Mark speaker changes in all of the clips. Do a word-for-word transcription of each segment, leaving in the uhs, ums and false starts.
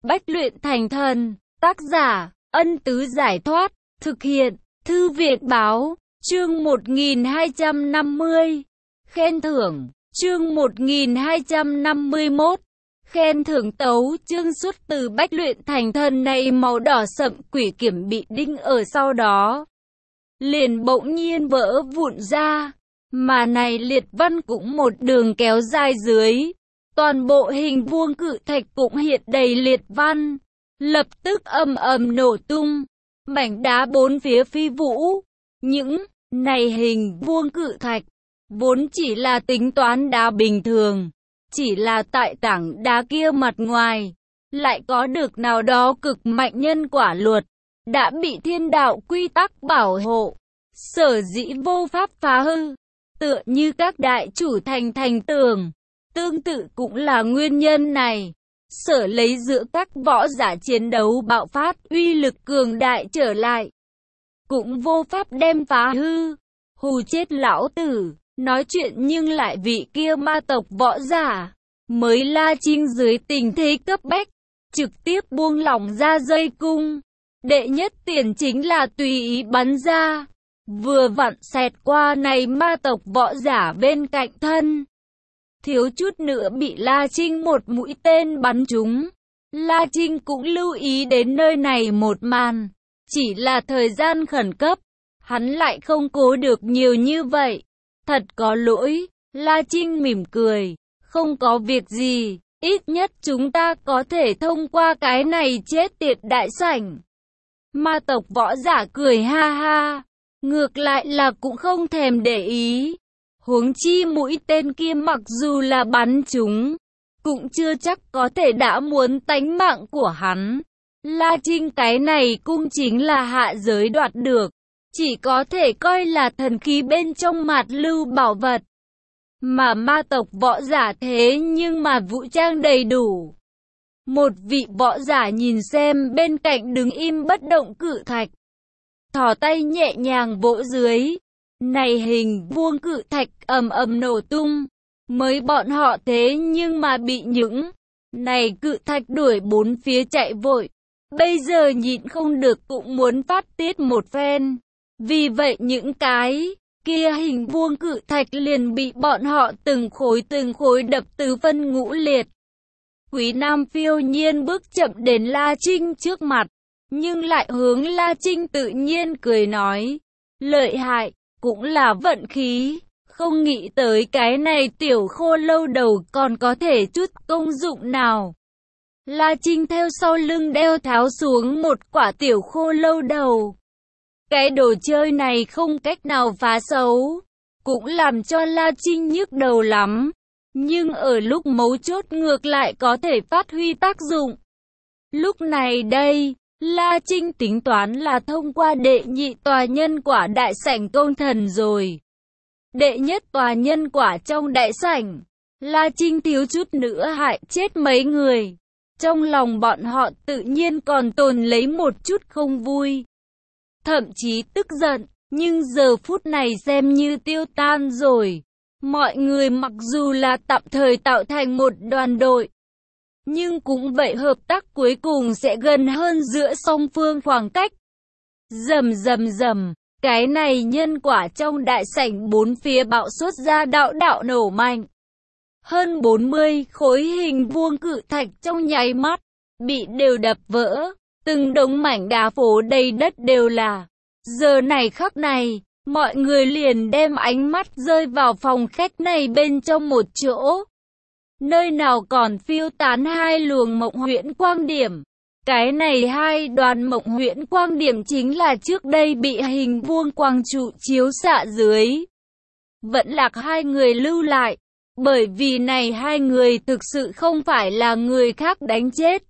Speaker 1: Bách luyện thành thần. Tác giả, Ân Tứ Giải Thoát. Thực hiện, Thư viện Báo. Chương một nghìn hai trăm năm mươi. Khen thưởng. Chương một nghìn hai trăm năm mươi mốt. Khen thưởng tấu chương xuất từ Bách luyện thành thần này màu đỏ sậm quỷ kiểm bị đinh ở sau đó. Liền bỗng nhiên vỡ vụn ra. Mà này liệt văn cũng một đường kéo dài dưới. Toàn bộ hình vuông cự thạch cũng hiện đầy liệt văn. Lập tức ầm ầm nổ tung. Mảnh đá bốn phía phi vũ. Những này hình vuông cự thạch vốn chỉ là tính toán đá bình thường. Chỉ là tại tảng đá kia mặt ngoài lại có được nào đó cực mạnh nhân quả luật. Đã bị thiên đạo quy tắc bảo hộ. Sở dĩ vô pháp phá hư. Tựa như các đại chủ thành thành tường. Tương tự cũng là nguyên nhân này. Sở lấy giữa các võ giả chiến đấu bạo phát uy lực cường đại trở lại. Cũng vô pháp đem phá hư. Hù chết lão tử. Nói chuyện nhưng lại vị kia ma tộc võ giả. Mới La Trinh dưới tình thế cấp bách. Trực tiếp buông lỏng ra dây cung. Đệ nhất tiền chính là tùy ý bắn ra. Vừa vặn xẹt qua này ma tộc võ giả bên cạnh thân. Thiếu chút nữa bị La Trinh một mũi tên bắn trúng. La Trinh cũng lưu ý đến nơi này một màn. Chỉ là thời gian khẩn cấp. Hắn lại không cố được nhiều như vậy. Thật có lỗi. La Trinh mỉm cười. Không có việc gì. Ít nhất chúng ta có thể thông qua cái này chết tiệt đại sảnh. Ma tộc võ giả cười ha ha. Ngược lại là cũng không thèm để ý. Huống chi mũi tên kia mặc dù là bắn chúng, cũng chưa chắc có thể đã muốn tánh mạng của hắn. La Trinh cái này cũng chính là hạ giới đoạt được. Chỉ có thể coi là thần khí bên trong mạt lưu bảo vật. Mà ma tộc võ giả thế nhưng mà vũ trang đầy đủ. Một vị võ giả nhìn xem bên cạnh đứng im bất động cự thạch. Thò tay nhẹ nhàng vỗ dưới. Này hình vuông cự thạch ầm ầm nổ tung. Mới bọn họ thế nhưng mà bị những này cự thạch đuổi bốn phía chạy vội. Bây giờ nhịn không được cũng muốn phát tiết một phen. Vì vậy những cái kia hình vuông cự thạch liền bị bọn họ từng khối từng khối đập tứ phân ngũ liệt. Quý Nam phiêu nhiên bước chậm đến La Trinh trước mặt. Nhưng lại hướng La Trinh tự nhiên cười nói. Lợi hại, cũng là vận khí. Không nghĩ tới cái này tiểu khô lâu đầu còn có thể chút công dụng nào. La Trinh theo sau lưng đeo tháo xuống một quả tiểu khô lâu đầu. Cái đồ chơi này không cách nào phá xấu. Cũng làm cho La Trinh nhức đầu lắm. Nhưng ở lúc mấu chốt ngược lại có thể phát huy tác dụng. Lúc này đây, La Trinh tính toán là thông qua đệ nhị tòa nhân quả đại sảnh công thần rồi. Đệ nhất tòa nhân quả trong đại sảnh, La Trinh thiếu chút nữa hại chết mấy người. Trong lòng bọn họ tự nhiên còn tồn lấy một chút không vui. Thậm chí tức giận, nhưng giờ phút này xem như tiêu tan rồi. Mọi người mặc dù là tạm thời tạo thành một đoàn đội, nhưng cũng vậy hợp tác cuối cùng sẽ gần hơn giữa song phương khoảng cách. Rầm rầm rầm, cái này nhân quả trong đại sảnh bốn phía bạo xuất ra đạo đạo nổ mạnh. Hơn bốn mươi khối hình vuông cự thạch trong nháy mắt, bị đều đập vỡ, từng đống mảnh đá phố đầy đất đều là. Giờ này khắc này, mọi người liền đem ánh mắt rơi vào phòng khách này bên trong một chỗ. Nơi nào còn phiêu tán hai luồng mộng huyễn quang điểm. Cái này hai đoàn mộng huyễn quang điểm chính là trước đây bị hình vuông quang trụ chiếu xạ dưới. Vẫn lạc hai người lưu lại. Bởi vì này hai người thực sự không phải là người khác đánh chết.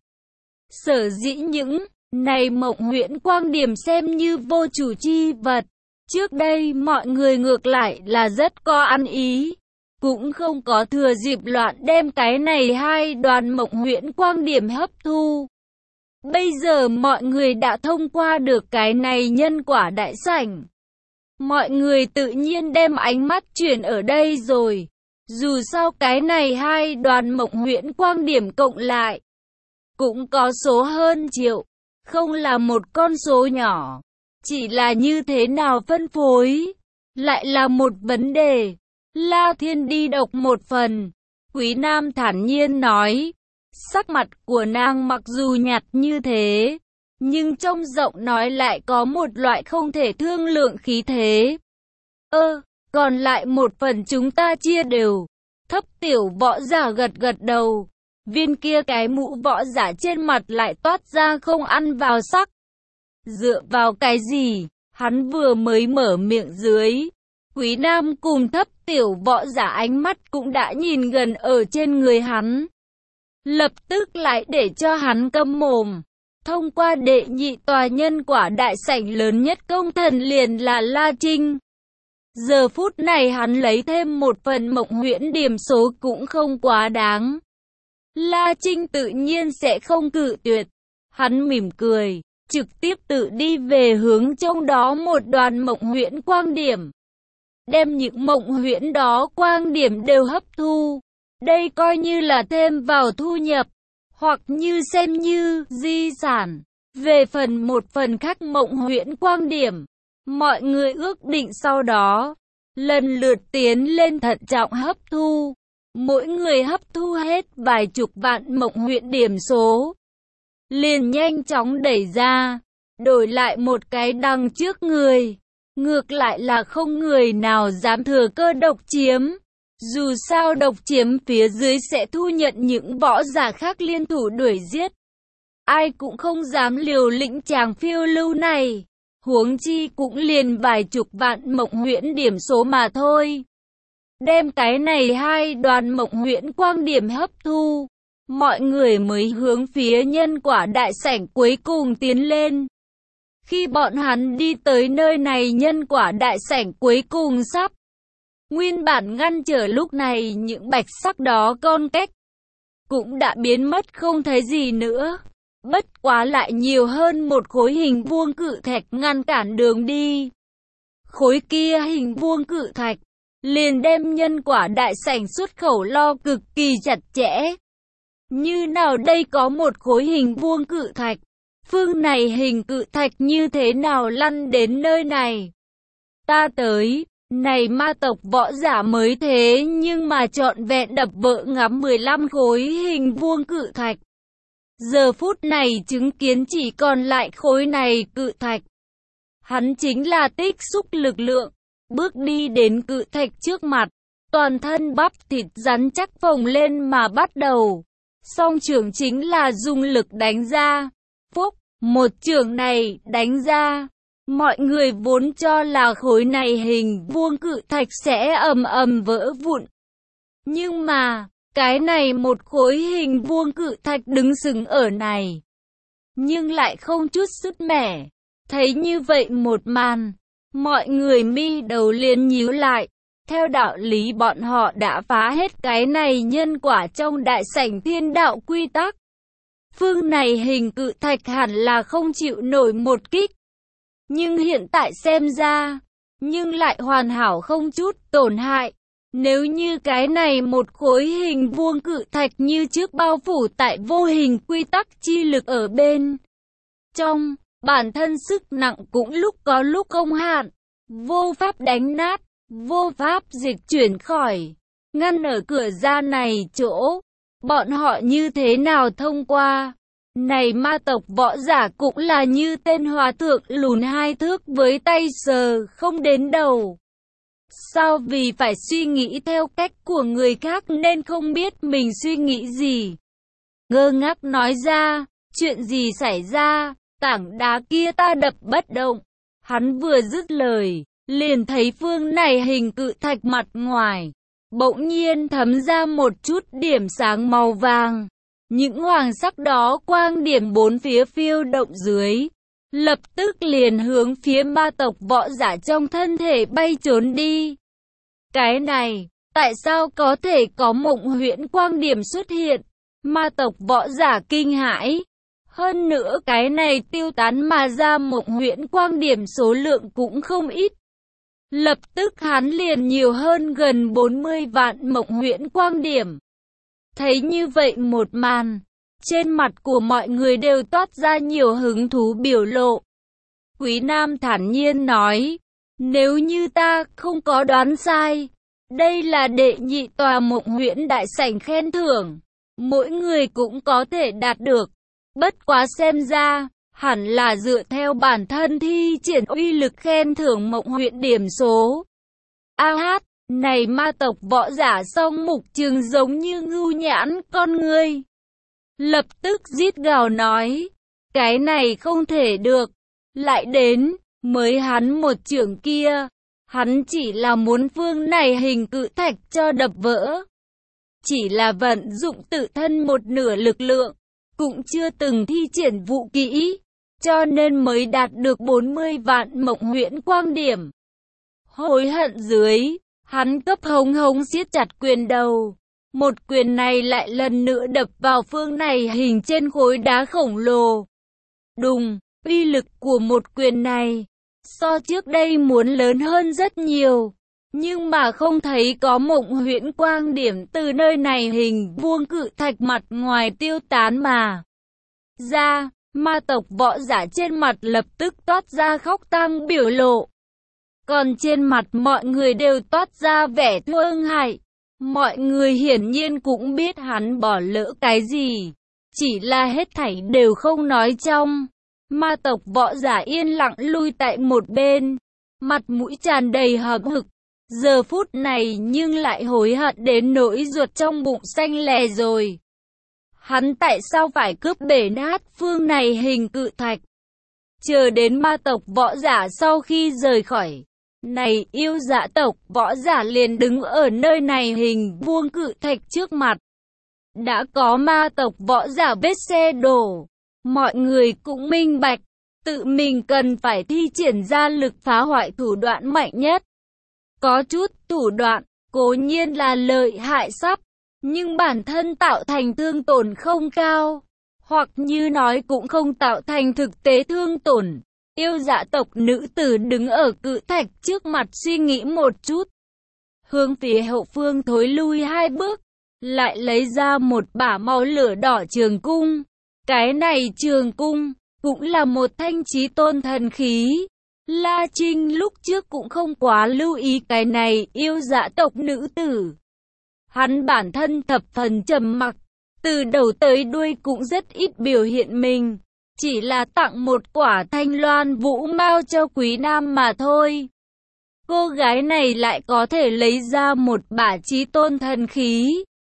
Speaker 1: Sở dĩ những này mộng huyễn quang điểm xem như vô chủ chi vật. Trước đây mọi người ngược lại là rất có ăn ý. Cũng không có thừa dịp loạn đem cái này hai đoàn mộng huyễn quang điểm hấp thu. Bây giờ mọi người đã thông qua được cái này nhân quả đại sảnh. Mọi người tự nhiên đem ánh mắt chuyển ở đây rồi. Dù sao cái này hai đoàn mộng huyễn quang điểm cộng lại, cũng có số hơn triệu, không là một con số nhỏ. Chỉ là như thế nào phân phối, lại là một vấn đề. La Thiên đi đọc một phần. Quý Nam thản nhiên nói. Sắc mặt của nàng mặc dù nhạt như thế, nhưng trong giọng nói lại có một loại không thể thương lượng khí thế. Ơ, còn lại một phần chúng ta chia đều. Thấp tiểu võ giả gật gật đầu. Viên kia cái mũ võ giả trên mặt lại toát ra không ăn vào sắc. Dựa vào cái gì? Hắn vừa mới mở miệng dưới. Quý Nam cùng thấp tiểu võ giả ánh mắt cũng đã nhìn gần ở trên người hắn. Lập tức lại để cho hắn câm mồm. Thông qua đệ nhị tòa nhân quả đại sảnh lớn nhất công thần liền là La Trinh. Giờ phút này hắn lấy thêm một phần mộng huyễn điểm số cũng không quá đáng. La Trinh tự nhiên sẽ không cự tuyệt. Hắn mỉm cười, trực tiếp tự đi về hướng trong đó một đoàn mộng huyễn quang điểm. Đem những mộng huyễn đó quang điểm đều hấp thu. Đây coi như là thêm vào thu nhập, hoặc như xem như di sản. Về phần một phần khác mộng huyễn quang điểm, mọi người ước định sau đó, lần lượt tiến lên thận trọng hấp thu. Mỗi người hấp thu hết vài chục vạn mộng huyễn điểm số, liền nhanh chóng đẩy ra, đổi lại một cái đằng trước người. Ngược lại là không người nào dám thừa cơ độc chiếm. Dù sao độc chiếm phía dưới sẽ thu nhận những võ giả khác liên thủ đuổi giết. Ai cũng không dám liều lĩnh chàng phiêu lưu này. Huống chi cũng liền vài chục vạn mộng huyễn điểm số mà thôi. Đem cái này hai đoàn mộng huyễn quang điểm hấp thu, mọi người mới hướng phía nhân quả đại sảnh cuối cùng tiến lên. Khi bọn hắn đi tới nơi này, nhân quả đại sảnh cuối cùng sắp. Nguyên bản ngăn trở lúc này những bạch sắc đó con cách cũng đã biến mất không thấy gì nữa. Bất quá lại nhiều hơn một khối hình vuông cự thạch ngăn cản đường đi. Khối kia hình vuông cự thạch liền đem nhân quả đại sảnh xuất khẩu lo cực kỳ chặt chẽ. Như nào đây có một khối hình vuông cự thạch, phương này hình cự thạch như thế nào lăn đến nơi này? Ta tới, này ma tộc võ giả mới thế nhưng mà trọn vẹn đập vỡ ngắm mười lăm khối hình vuông cự thạch. Giờ phút này chứng kiến chỉ còn lại khối này cự thạch. Hắn chính là tích xúc lực lượng, bước đi đến cự thạch trước mặt, toàn thân bắp thịt rắn chắc phồng lên mà bắt đầu. Song trưởng chính là dùng lực đánh ra. Phúc, một trưởng này đánh ra. Mọi người vốn cho là khối này hình vuông cự thạch sẽ ầm ầm vỡ vụn. Nhưng mà, cái này một khối hình vuông cự thạch đứng sừng ở này, nhưng lại không chút sứt mẻ. Thấy như vậy một màn, mọi người mi đầu liền nhíu lại. Theo đạo lý bọn họ đã phá hết cái này nhân quả trong đại sảnh thiên đạo quy tắc. Phương này hình cự thạch hẳn là không chịu nổi một kích. Nhưng hiện tại xem ra, nhưng lại hoàn hảo không chút tổn hại. Nếu như cái này một khối hình vuông cự thạch như trước bao phủ tại vô hình quy tắc chi lực ở bên trong, bản thân sức nặng cũng lúc có lúc không hạn, vô pháp đánh nát, vô pháp dịch chuyển khỏi, ngăn ở cửa ra này chỗ, bọn họ như thế nào thông qua? Này ma tộc võ giả cũng là như tên hòa thượng lùn hai thước với tay sờ không đến đầu. Sao vì phải suy nghĩ theo cách của người khác nên không biết mình suy nghĩ gì? Ngơ ngác nói ra, chuyện gì xảy ra, tảng đá kia ta đập bất động. Hắn vừa dứt lời, liền thấy phương này hình cự thạch mặt ngoài bỗng nhiên thấm ra một chút điểm sáng màu vàng. Những hoàng sắc đó quang điểm bốn phía phiêu động dưới, lập tức liền hướng phía ma tộc võ giả trong thân thể bay trốn đi. Cái này, tại sao có thể có mộng huyễn quang điểm xuất hiện? Ma tộc võ giả kinh hãi. Hơn nữa cái này tiêu tán mà ra mộng huyễn quang điểm số lượng cũng không ít. Lập tức hắn liền nhiều hơn gần bốn mươi vạn mộng huyễn quang điểm. Thấy như vậy một màn, Trên mặt của mọi người đều toát ra nhiều hứng thú biểu lộ. Quý Nam thản nhiên nói, nếu như ta không có đoán sai, đây là đệ nhị tòa Mộng Huyễn đại sảnh khen thưởng. Mỗi người cũng có thể đạt được. Bất quá xem ra, hẳn là dựa theo bản thân thi triển uy lực khen thưởng Mộng Huyễn điểm số. A hát, này ma tộc võ giả song mục trường giống như ngưu nhãn con ngươi. Lập tức rít gào nói, cái này không thể được. Lại đến, mới hắn một chưởng kia, hắn chỉ là muốn phương này hình cự thạch cho đập vỡ. Chỉ là vận dụng tự thân một nửa lực lượng, cũng chưa từng thi triển vũ kỹ, cho nên mới đạt được bốn mươi vạn Mộng Huyễn quang điểm. Hối hận dưới, hắn cấp hống hống siết chặt quyền đầu. Một quyền này lại lần nữa đập vào phương này hình trên khối đá khổng lồ. Đùng, uy lực của một quyền này, so trước đây muốn lớn hơn rất nhiều. Nhưng mà không thấy có Mộng Huyễn quang điểm từ nơi này hình vuông cự thạch mặt ngoài tiêu tán mà ra. Ma tộc võ giả trên mặt lập tức toát ra khóc tang biểu lộ. Còn trên mặt mọi người đều toát ra vẻ thương hại. Mọi người hiển nhiên cũng biết hắn bỏ lỡ cái gì. Chỉ là hết thảy đều không nói trong. Ma tộc võ giả yên lặng lui tại một bên. Mặt mũi tràn đầy hậm hực. Giờ phút này nhưng lại hối hận đến nỗi ruột trong bụng xanh lè rồi. Hắn tại sao phải cướp bể nát phương này hình cự thạch? Chờ đến ma tộc võ giả sau khi rời khỏi. Này yêu dã tộc võ giả liền đứng ở nơi này hình vuông cự thạch trước mặt. Đã có ma tộc võ giả vết xe đổ. Mọi người cũng minh bạch. Tự mình cần phải thi triển ra lực phá hoại thủ đoạn mạnh nhất. Có chút thủ đoạn, cố nhiên là lợi hại sắp, nhưng bản thân tạo thành thương tổn không cao, hoặc như nói cũng không tạo thành thực tế thương tổn. Yêu dã tộc nữ tử đứng ở cự thạch trước mặt suy nghĩ một chút. Hướng phía hậu phương thối lui hai bước, lại lấy ra một bả màu lửa đỏ trường cung. Cái này trường cung, cũng là một thanh chí tôn thần khí. La Trinh lúc trước cũng không quá lưu ý cái này yêu dã tộc nữ tử. Hắn bản thân thập phần trầm mặc, từ đầu tới đuôi cũng rất ít biểu hiện mình. Chỉ là tặng một quả thanh loan vũ mao cho Quý Nam mà thôi. Cô gái này lại có thể lấy ra một bả chí tôn thần khí.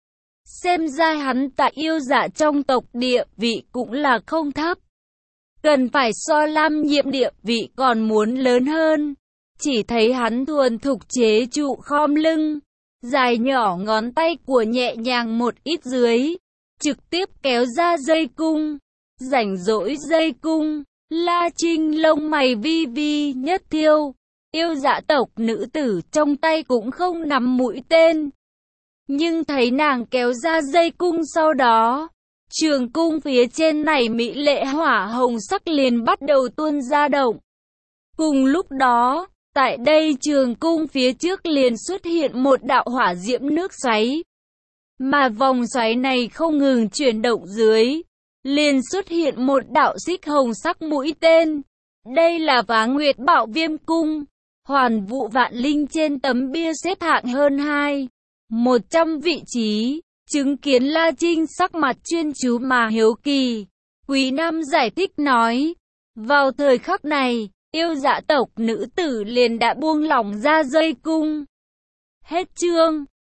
Speaker 1: Xem ra hắn tại yêu dã trong tộc địa vị cũng là không thấp. Cần phải so Lam Nhiệm địa vị còn muốn lớn hơn. Chỉ thấy hắn thuần thục chế trụ khom lưng. Dài nhỏ ngón tay của nhẹ nhàng một ít dưới. Trực tiếp kéo ra dây cung. Rảnh rỗi dây cung. La Trinh lông mày vi vi nhất thiêu. Yêu dã tộc nữ tử trong tay cũng không nắm mũi tên. Nhưng thấy nàng kéo ra dây cung sau đó. Trường cung phía trên này mỹ lệ hỏa hồng sắc liền bắt đầu tuôn ra động. Cùng lúc đó, tại đây trường cung phía trước liền xuất hiện một đạo hỏa diễm nước xoáy. Mà vòng xoáy này không ngừng chuyển động dưới, liền xuất hiện một đạo xích hồng sắc mũi tên. Đây là Vá Nguyệt Bảo Viêm Cung. Hoàn Vũ Vạn Linh trên tấm bia xếp hạng hơn hai một trăm vị trí. Chứng kiến La Trinh sắc mặt chuyên chú mà hiếu kỳ. Quý Nam giải thích nói. Vào thời khắc này, yêu dã tộc nữ tử liền đã buông lỏng ra dây cung. Hết chương.